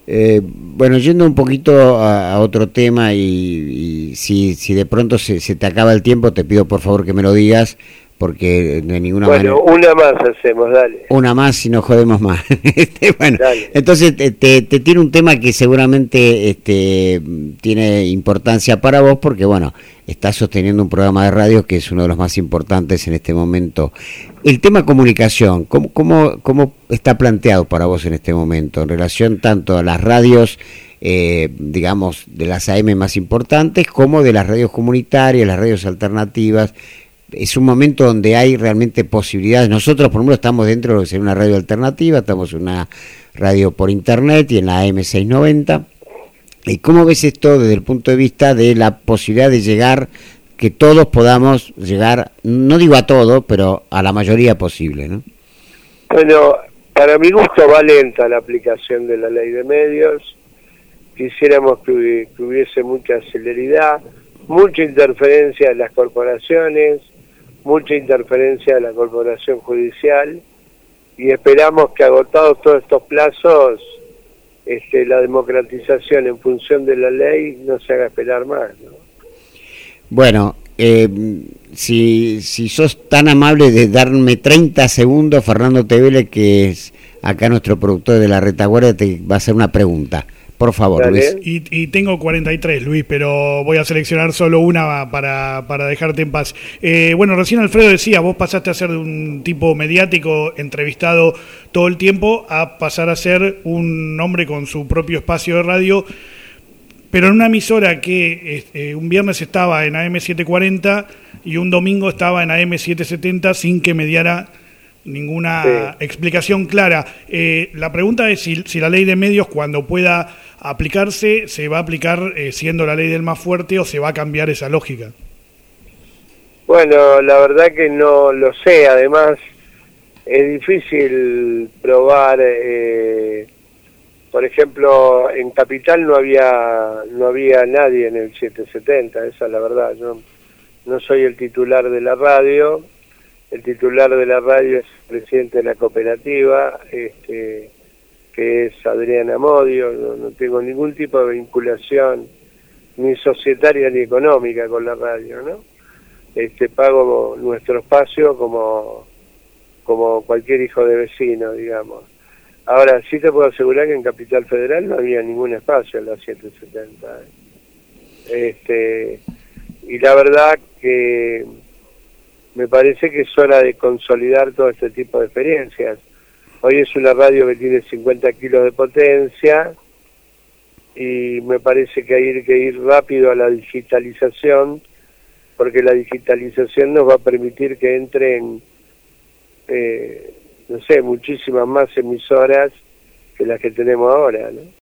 Bueno, yendo un poquito a otro tema y si de pronto se te acaba el tiempo, te pido por favor que me lo digas, porque de ninguna manera... Bueno, una más hacemos, dale. Una más y no jodemos más. Bueno, Dale. entonces te tiro un tema que seguramente tiene importancia para vos, porque bueno, estás sosteniendo un programa de radio que es uno de los más importantes en este momento. El tema comunicación, ¿cómo está planteado para vos en este momento en relación tanto a las radios, digamos, de las AM más importantes, como de las radios comunitarias, las radios alternativas? Es un momento donde hay realmente posibilidades. Nosotros, por ejemplo, estamos dentro de lo que sería una radio alternativa, estamos en una radio por internet y en la AM690. ¿Y cómo ves esto desde el punto de vista de la posibilidad de llegar, que todos podamos llegar, no digo a todo, pero a la mayoría posible, ¿no? Bueno, para mi gusto va lenta la aplicación de la ley de medios. Quisiéramos que hubiese mucha celeridad, mucha interferencia de las corporaciones, mucha interferencia de la corporación judicial, y esperamos que agotados todos estos plazos, la democratización en función de la ley no se haga esperar más, ¿no? Bueno, si sos tan amable de darme 30 segundos, Fernando Tevele, que es acá nuestro productor de la retaguardia, te va a hacer una pregunta. Por favor, Dale. Luis. Y tengo 43, Luis, pero voy a seleccionar solo una para dejarte en paz. Bueno, recién Alfredo decía, vos pasaste a ser de un tipo mediático, entrevistado todo el tiempo, a pasar a ser un hombre con su propio espacio de radio, pero en una emisora que un viernes estaba en AM740 y un domingo estaba en AM770 sin que me diera ninguna explicación clara. La pregunta es si la ley de medios, cuando pueda aplicarse, se va a aplicar siendo la ley del más fuerte, o se va a cambiar esa lógica. Bueno, la verdad que no lo sé. Además, es difícil probar. Por ejemplo, en Capital no había nadie en el 770, esa es la verdad. Yo no soy el titular de la radio. El titular de la radio es el presidente de la cooperativa, que es Adrián Amodio. No tengo ningún tipo de vinculación, ni societaria ni económica, con la radio, ¿no? Pago nuestro espacio como cualquier hijo de vecino, digamos. Ahora, sí te puedo asegurar que en Capital Federal no había ningún espacio en la 770. Y la verdad que me parece que es hora de consolidar todo este tipo de experiencias. Hoy es una radio que tiene 50 kilos de potencia, y me parece que hay que ir rápido a la digitalización, porque la digitalización nos va a permitir que entren, muchísimas más emisoras que las que tenemos ahora, ¿no?